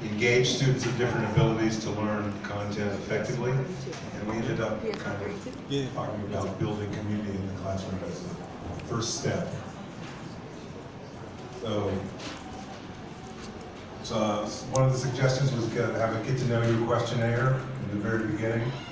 engage students of different abilities to learn content effectively. And we ended up kind of talking about building community in the classroom as the first step. So one of the suggestions was have a get to know you questionnaire in the very beginning.